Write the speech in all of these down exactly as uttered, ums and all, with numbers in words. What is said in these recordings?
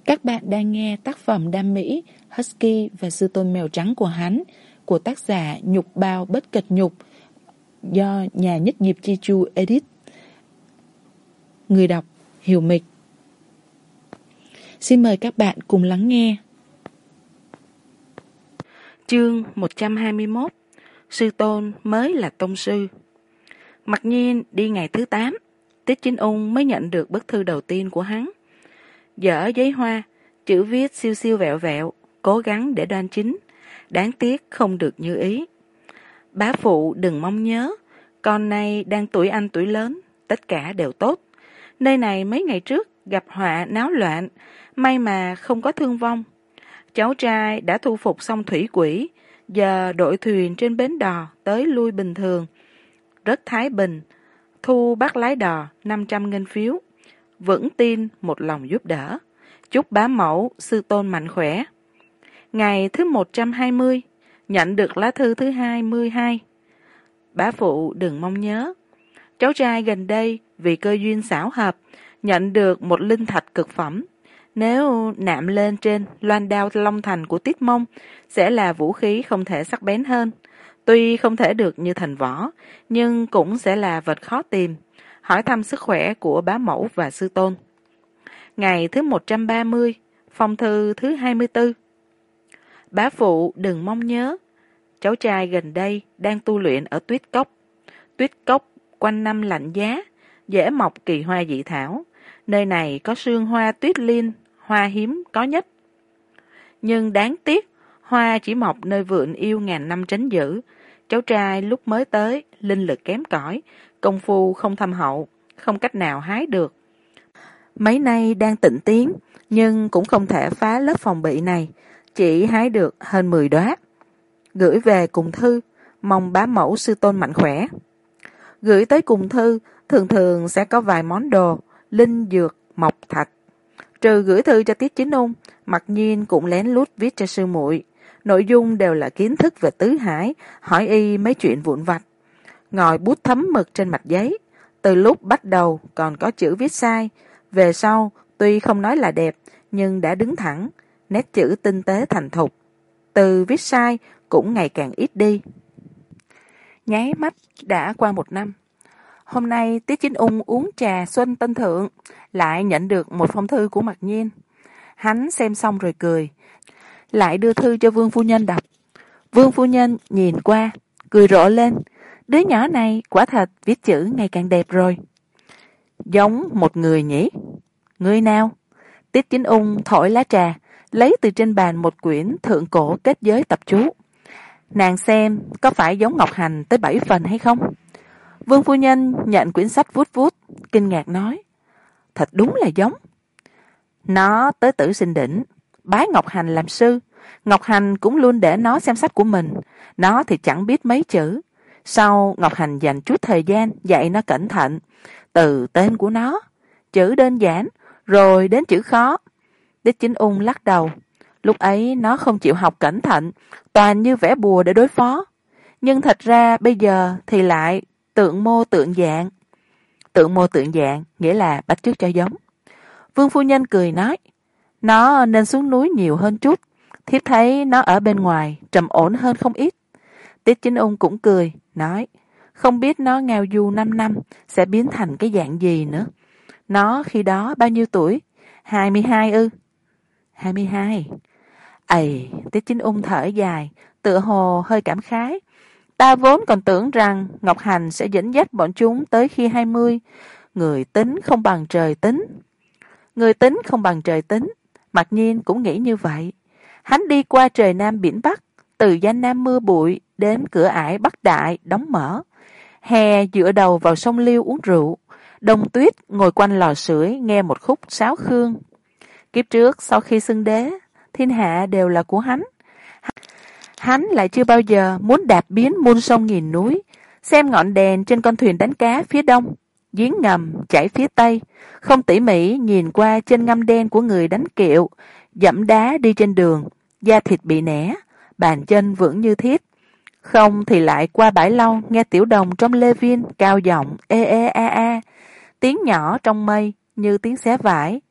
Các bạn đang nghe tác phẩm đam mỹ Husky và sư tôn mèo trắng của hắn của tác giả Nhục Bao Bất Kịch Nhục do nhà nhất nghiệp Chi Chu edit. Người đọc Hiểu Mịch. Xin mời các bạn cùng lắng nghe. Chương một trăm hai mươi mốt. Sư tôn mới là tông sư. Mặc nhiên đi ngày thứ tám, Tiết Chính Ung mới nhận được bức thư đầu tiên của hắn. Dở giấy hoa, chữ viết siêu siêu vẹo vẹo, cố gắng để đoan chính, đáng tiếc không được như ý. Bá phụ đừng mong nhớ, con này đang tuổi anh tuổi lớn, tất cả đều tốt. Nơi này mấy ngày trước gặp họa náo loạn, may mà không có thương vong. Cháu trai đã thu phục xong thủy quỷ, giờ đội thuyền trên bến đò tới lui bình thường. Rất thái bình, thu bác lái đò năm trăm ngân phiếu. Vững tin một lòng giúp đỡ. Chúc bá mẫu sư tôn mạnh khỏe. Ngày thứ một trăm hai mươi, nhận được lá thư thứ hai mươi hai. Bá phụ đừng mong nhớ, cháu trai gần đây vì cơ duyên xảo hợp nhận được một linh thạch cực phẩm. Nếu nạm lên trên loan đao long thành của Tiết Mông sẽ là vũ khí không thể sắc bén hơn. Tuy không thể được như thần võ, nhưng cũng sẽ là vật khó tìm. Hỏi thăm sức khỏe của bá mẫu và sư tôn. Ngày thứ một trăm ba mươi, phong thư thứ hai mươi tư. Bá phụ đừng mong nhớ, cháu trai gần đây đang tu luyện ở Tuyết Cốc. Tuyết Cốc quanh năm lạnh giá, dễ mọc kỳ hoa dị thảo. Nơi này có sương hoa tuyết liên, hoa hiếm có nhất. Nhưng đáng tiếc, hoa chỉ mọc nơi vườn yêu ngàn năm tránh giữ. Cháu trai lúc mới tới, linh lực kém cỏi, công phu không thâm hậu, không cách nào hái được. Mấy nay đang tịnh tiến, nhưng cũng không thể phá lớp phòng bị này, chỉ hái được hơn mười đóa. Gửi về cùng thư, mong bá mẫu sư tôn mạnh khỏe. Gửi tới cùng thư, thường thường sẽ có vài món đồ, linh dược, mộc thạch. Trừ gửi thư cho Tiết Chính Ung, Mặc Nhiên cũng lén lút viết cho sư muội. Nội dung đều là kiến thức về tứ hải, hỏi y mấy chuyện vụn vặt. Ngòi bút thấm mực trên mặt giấy, từ lúc bắt đầu còn có chữ viết sai, về sau tuy không nói là đẹp nhưng đã đứng thẳng, nét chữ tinh tế thành thục. Từ viết sai cũng ngày càng ít đi. Nháy mắt đã qua một năm. Hôm nay Tiết Chính Ung uống trà xuân tân thượng, lại nhận được một phong thư của Mặc Nhiên. Hắn xem xong rồi cười, lại đưa thư cho Vương phu nhân đọc. Vương phu nhân nhìn qua, cười rộ lên. Đứa nhỏ này quả thật viết chữ ngày càng đẹp rồi. Giống một người nhỉ? Người nào? Tiết Chính Ung thổi lá trà, lấy từ trên bàn một quyển thượng cổ kết giới tập chú. Nàng xem có phải giống Ngọc Hành tới bảy phần hay không? Vương phu nhân nhận quyển sách vuốt vuốt, kinh ngạc nói. Thật đúng là giống. Nó tới Tử Sinh Đỉnh, bái Ngọc Hành làm sư. Ngọc Hành cũng luôn để nó xem sách của mình. Nó thì chẳng biết mấy chữ. Sau Ngọc Hành dành chút thời gian dạy nó cẩn thận. Từ tên của nó, chữ đơn giản, rồi đến chữ khó. Tiết Chính Ung lắc đầu. Lúc ấy nó không chịu học cẩn thận, toàn như vẽ bùa để đối phó. Nhưng thật ra bây giờ thì lại tượng mô tượng dạng. Tượng mô tượng dạng nghĩa là bắt chước cho giống. Vương phu nhân cười nói, nó nên xuống núi nhiều hơn chút. Thiếp thấy nó ở bên ngoài trầm ổn hơn không ít. Tiết Chính Ung cũng cười, nói, không biết nó ngao du năm năm sẽ biến thành cái dạng gì nữa. Nó khi đó bao nhiêu tuổi? Hai mươi hai ư? Hai mươi hai. Ầy, Tiết Chính Ung thở dài, tựa hồ hơi cảm khái. Ta vốn còn tưởng rằng Ngọc Hành sẽ dẫn dắt bọn chúng tới khi hai mươi. Người tính không bằng trời tính. Người tính không bằng trời tính. Mặc Nhiên cũng nghĩ như vậy. Hắn đi qua trời Nam biển Bắc, từ Giang Nam mưa bụi đến cửa ải Bắc Đại đóng mở. Hè dựa đầu vào sông Liêu uống rượu. Đông Tuyết ngồi quanh lò sưởi nghe một khúc sáo khương. Kiếp trước sau khi xưng đế, thiên hạ đều là của hắn. Hắn lại chưa bao giờ muốn đạp biến muôn sông nghìn núi, xem ngọn đèn trên con thuyền đánh cá phía đông, giếng ngầm chảy phía tây, không tỉ mỉ nhìn qua chân ngăm đen của người đánh kiệu, dẫm đá đi trên đường, da thịt bị nẻ, bàn chân vững như thiết. Không thì lại qua bãi lau nghe tiểu đồng trong lê viên cao giọng ê ê a a, tiếng nhỏ trong mây như tiếng xé vải.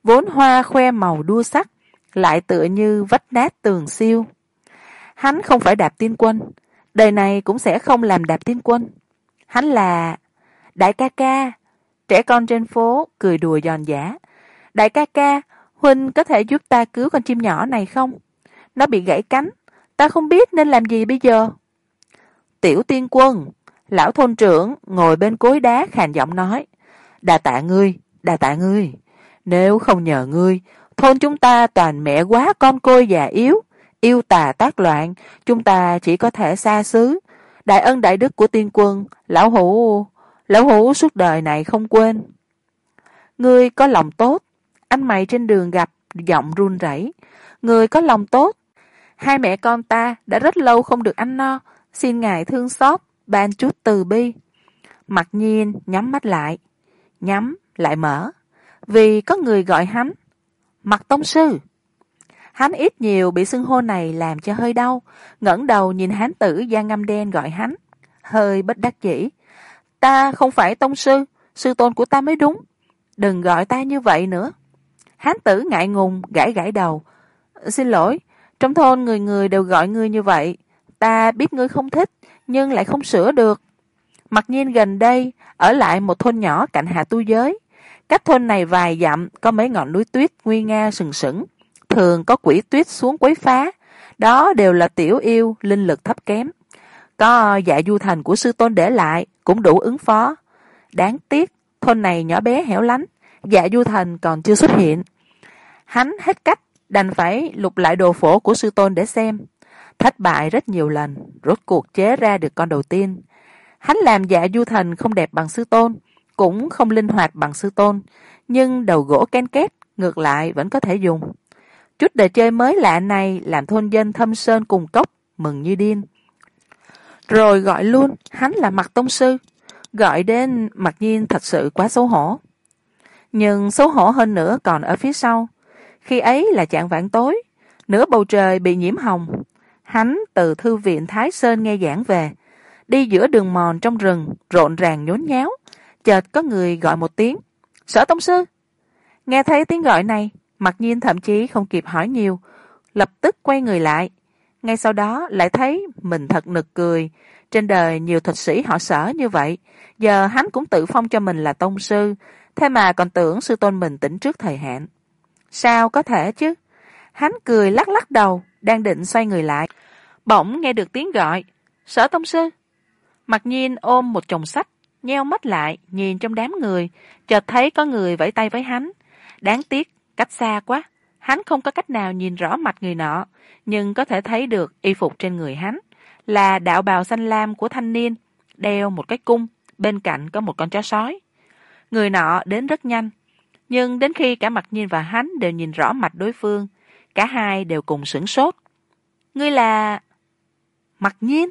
vốn hoa khoe màu đua sắc, lại tựa như vách nát tường siêu. Hắn không phải Đạp Tiên Quân, đời này cũng sẽ không làm Đạp Tiên Quân. Hắn là đại ca ca. Trẻ con trên phố cười đùa giòn giã. Đại ca ca, huynh có thể giúp ta cứu con chim nhỏ này không? Nó bị gãy cánh, ta không biết nên làm gì bây giờ. Tiểu Tiên Quân, lão thôn trưởng ngồi bên cối đá khàn giọng nói, đà tạ ngươi, đà tạ ngươi. Nếu không nhờ ngươi, thôn chúng ta toàn mẹ quá con côi già yếu, yêu tà tác loạn, chúng ta chỉ có thể xa xứ. Đại ân đại đức của Tiên Quân, lão hủ, lão hủ suốt đời này không quên. Ngươi có lòng tốt, anh mày trên đường gặp, giọng run rẩy. Ngươi có lòng tốt, hai mẹ con ta đã rất lâu không được ăn no, xin ngài thương xót, ban chút từ bi. Mặc Nhiên nhắm mắt lại, nhắm lại mở, vì có người gọi hắn Mặc tông sư. Hắn ít nhiều bị xưng hô này làm cho hơi đau, ngẩng đầu nhìn hán tử da ngăm đen gọi hắn, hơi bất đắc dĩ. Ta không phải tông sư, sư tôn của ta mới đúng, đừng gọi ta như vậy nữa. Hán tử ngại ngùng gãi gãi đầu, xin lỗi, trong thôn người người đều gọi ngươi như vậy, ta biết ngươi không thích nhưng lại không sửa được. Mặc Nhiên gần đây ở lại một thôn nhỏ cạnh Hạ Tu Giới, cách thôn này vài dặm có mấy ngọn núi tuyết nguy nga sừng sững, thường có quỷ tuyết xuống quấy phá, đó đều là tiểu yêu linh lực thấp kém. Có Dạ Du Thành của sư tôn để lại cũng đủ ứng phó. Đáng tiếc thôn này nhỏ bé hẻo lánh, Dạ Du Thành còn chưa xuất hiện. Hắn hết cách đành phải lục lại đồ phổ của sư tôn để xem. Thất bại rất nhiều lần, rốt cuộc chế ra được con đầu tiên. Hắn làm Dạ Du Thành không đẹp bằng sư tôn, cũng không linh hoạt bằng sư tôn, nhưng đầu gỗ ken két ngược lại vẫn có thể dùng. Chút đời chơi mới lạ này làm thôn dân Thâm Sơn cùng cốc mừng như điên. Rồi gọi luôn hắn là Mặc tông sư, gọi đến Mặc Nhiên thật sự quá xấu hổ. Nhưng xấu hổ hơn nữa còn ở phía sau. Khi ấy là chạng vạng tối, nửa bầu trời bị nhiễm hồng. Hắn từ thư viện Thái Sơn nghe giảng về, đi giữa đường mòn trong rừng rộn ràng nhốn nháo, chợt có người gọi một tiếng, Sở tông sư. Nghe thấy tiếng gọi này, Mặc Nhiên thậm chí không kịp hỏi nhiều, lập tức quay người lại. Ngay sau đó lại thấy mình thật nực cười, trên đời nhiều thuật sĩ họ Sở như vậy, giờ hắn cũng tự phong cho mình là tông sư, thế mà còn tưởng sư tôn mình tỉnh trước thời hạn. Sao có thể chứ? Hắn cười lắc lắc đầu, đang định xoay người lại, bỗng nghe được tiếng gọi, Sở tông sư. Mặc Nhiên ôm một chồng sách, nheo mắt lại nhìn trong đám người, chợt thấy có người vẫy tay với hắn. Đáng tiếc cách xa quá, hắn không có cách nào nhìn rõ mặt người nọ, nhưng có thể thấy được y phục trên người hắn là đạo bào xanh lam của thanh niên, đeo một cái cung, bên cạnh có một con chó sói. Người nọ đến rất nhanh, nhưng đến khi cả Mặc Nhiên và hắn đều nhìn rõ mặt đối phương, cả hai đều cùng sửng sốt. Ngươi là... Mặc Nhiên.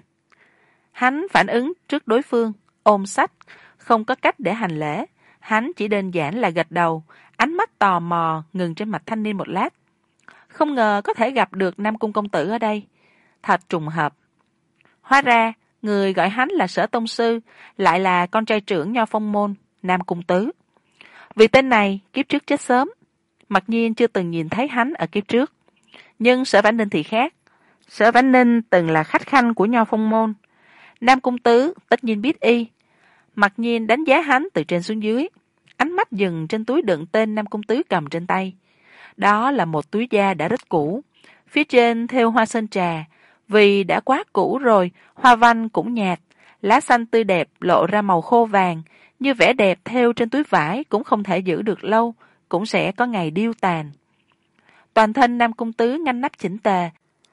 Hắn phản ứng trước đối phương, ôm sách, không có cách để hành lễ. Hắn chỉ đơn giản là gật đầu, ánh mắt tò mò ngừng trên mặt thanh niên một lát. Không ngờ có thể gặp được Nam Cung công tử ở đây. Thật trùng hợp. Hóa ra, người gọi hắn là Sở tông sư, lại là con trai trưởng Nho Phong môn, Nam Cung tứ. Vì tên này, kiếp trước chết sớm. Mặc Nhiên chưa từng nhìn thấy hắn ở kiếp trước. Nhưng Sở Vãn Ninh thì khác. Sở Vãn Ninh từng là khách khanh của Nho Phong môn. Nam Cung tứ tất nhiên biết y. Mặc Nhiên đánh giá hắn từ trên xuống dưới, ánh mắt dừng trên túi đựng tên Nam Cung tứ cầm trên tay. Đó là một túi da đã rất cũ, phía trên thêu hoa sơn trà, vì đã quá cũ rồi, hoa văn cũng nhạt, lá xanh tươi đẹp lộ ra màu khô vàng, như vẻ đẹp thêu trên túi vải cũng không thể giữ được lâu, cũng sẽ có ngày điêu tàn. Toàn thân Nam Cung tứ ngăn nắp chỉnh tề,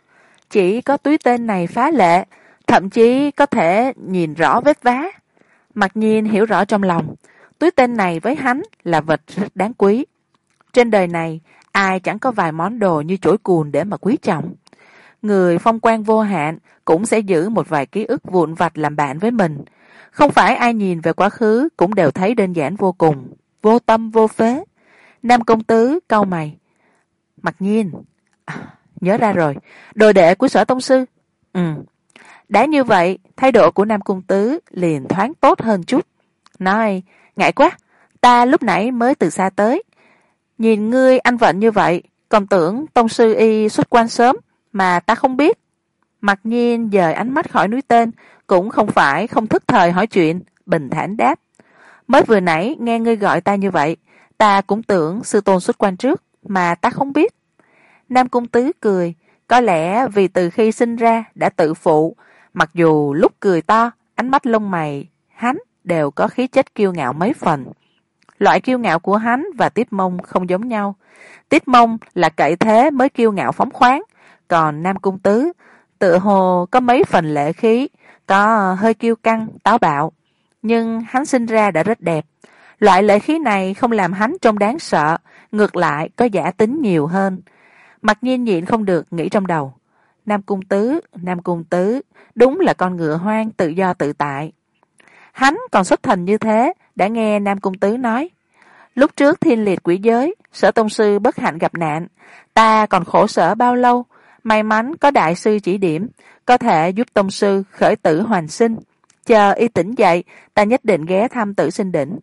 chỉ có túi tên này phá lệ, thậm chí có thể nhìn rõ vết vá. Mặc Nhiên hiểu rõ trong lòng, túi tên này với hắn là vật rất đáng quý. Trên đời này, ai chẳng có vài món đồ như chổi cùn để mà quý trọng. Người phong quang vô hạn cũng sẽ giữ một vài ký ức vụn vặt làm bạn với mình. Không phải ai nhìn về quá khứ cũng đều thấy đơn giản vô cùng, vô tâm vô phế. Nam Công tứ cau mày. Mặc Nhiên, à, nhớ ra rồi, đồ đệ của Sở tông sư. Ừ. Đã như vậy, thái độ của Nam Cung tứ liền thoáng tốt hơn chút. Nói, ngại quá, ta lúc nãy mới từ xa tới. Nhìn ngươi anh vận như vậy, còn tưởng tông sư y xuất quan sớm, mà ta không biết. Mặc nhiên dời ánh mắt khỏi núi tên, cũng không phải không thức thời hỏi chuyện, bình thản đáp. Mới vừa nãy nghe ngươi gọi ta như vậy, ta cũng tưởng sư tôn xuất quan trước, mà ta không biết. Nam Cung Tứ cười, có lẽ vì từ khi sinh ra đã tự phụ, mặc dù lúc cười to, ánh mắt lông mày, hắn đều có khí chất kiêu ngạo mấy phần. Loại kiêu ngạo của hắn và Tiết Mông không giống nhau. Tiết Mông là cậy thế mới kiêu ngạo phóng khoáng, còn Nam Cung Tứ tựa hồ có mấy phần lệ khí, có hơi kiêu căng, táo bạo. Nhưng hắn sinh ra đã rất đẹp. Loại lệ khí này không làm hắn trông đáng sợ, ngược lại có giả tính nhiều hơn. Mặc nhiên nhịn không được nghĩ trong đầu. Nam Cung Tứ, Nam Cung Tứ, đúng là con ngựa hoang tự do tự tại. Hắn còn xuất thần như thế, đã nghe Nam Cung Tứ nói. Lúc trước thiên liệt quỷ giới, Sở tông sư bất hạnh gặp nạn, ta còn khổ sở bao lâu, may mắn có đại sư chỉ điểm, có thể giúp tông sư khởi tử hoàn sinh. Chờ y tỉnh dậy, ta nhất định ghé thăm Tử Sinh Đỉnh.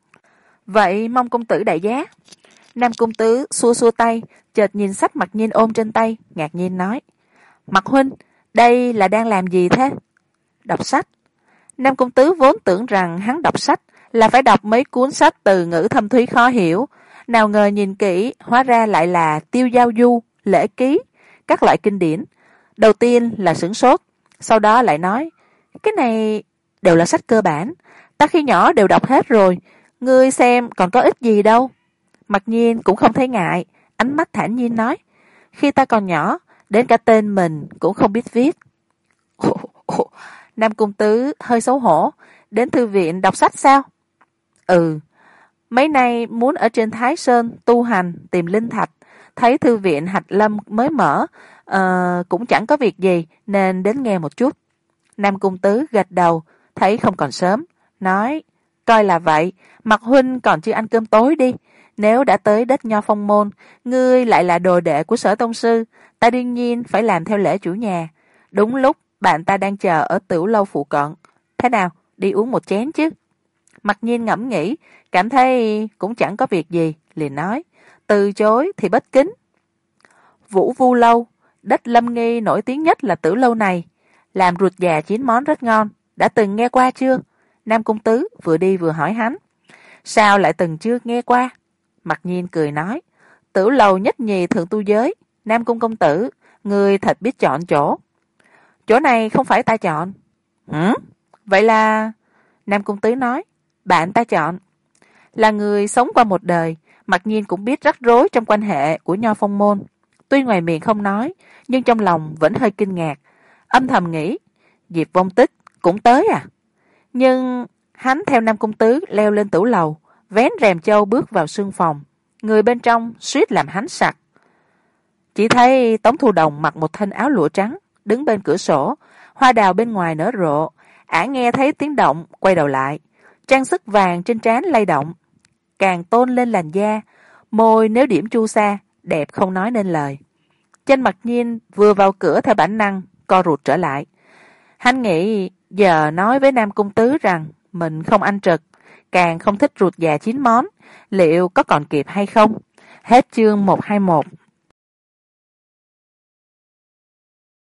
Vậy mong công tử đại giá. Nam Cung Tứ xua xua tay, chợt nhìn sách Mặc Nhiên ôm trên tay, ngạc nhiên nói. Mặc huynh, đây là đang làm gì thế? Đọc sách. Nam Cung Tứ vốn tưởng rằng hắn đọc sách là phải đọc mấy cuốn sách từ ngữ thâm thúy khó hiểu, nào ngờ nhìn kỹ hóa ra lại là Tiêu Giao Du, Lễ Ký, các loại kinh điển. Đầu tiên là sửng sốt, sau đó lại nói, cái này đều là sách cơ bản, ta khi nhỏ đều đọc hết rồi, ngươi xem còn có ích gì đâu. Mặc nhiên cũng không thấy ngại, ánh mắt thản nhiên nói, khi ta còn nhỏ, đến cả tên mình cũng không biết viết. Ồ, ồ. Nam Cung Tứ hơi xấu hổ, đến thư viện đọc sách sao? Ừ, mấy nay muốn ở trên Thái Sơn tu hành tìm linh thạch, thấy thư viện Hạch Lâm mới mở, uh, cũng chẳng có việc gì nên đến nghe một chút. Nam Cung Tứ gật đầu, thấy không còn sớm, nói, coi là vậy, Mặc huynh còn chưa ăn cơm tối đi, nếu đã tới đất Nho Phong môn, ngươi lại là đồ đệ của Sở tông sư, ta đương nhiên phải làm theo lễ chủ nhà. Đúng lúc bạn ta đang chờ ở tiểu lâu phụ cận, thế nào, đi uống một chén chứ? Mặc nhiên ngẫm nghĩ, cảm thấy cũng chẳng có việc gì, liền nói, từ chối thì bất kính. Vũ Vu lâu, đất Lâm Nghi nổi tiếng nhất là tử lâu này, làm ruột già chín món rất ngon, đã từng nghe qua chưa? Nam Cung Tứ vừa đi vừa hỏi hắn. Sao lại từng chưa nghe qua? Mặc nhiên cười nói, tử lầu nhất nhì thượng tu giới, Nam Cung công tử, người thật biết chọn chỗ. Chỗ này không phải ta chọn. Hử? Vậy là... Nam Cung Tứ nói, bạn ta chọn. Là người sống qua một đời, Mặc nhiên cũng biết rắc rối trong quan hệ của Nho Phong môn. Tuy ngoài miệng không nói, nhưng trong lòng vẫn hơi kinh ngạc, âm thầm nghĩ, Diệp Vong Tích cũng tới à? Nhưng hắn theo Nam Cung Tứ leo lên tửu lầu, vén rèm châu bước vào sương phòng, người bên trong suýt làm hắn sặc. Chỉ thấy Tống Thu Đồng mặc một thân áo lụa trắng, đứng bên cửa sổ, hoa đào bên ngoài nở rộ, ả nghe thấy tiếng động, quay đầu lại, trang sức vàng trên trán lay động, càng tôn lên làn da, môi nếu điểm chu sa, đẹp không nói nên lời. Trên Mặc Nhiên vừa vào cửa theo bản năng, co rụt trở lại. Hắn nghĩ giờ nói với Nam Cung Tứ rằng mình không ăn trực, càng không thích ruột già chín món, liệu có còn kịp hay không? Hết chương một trăm hai mươi mốt.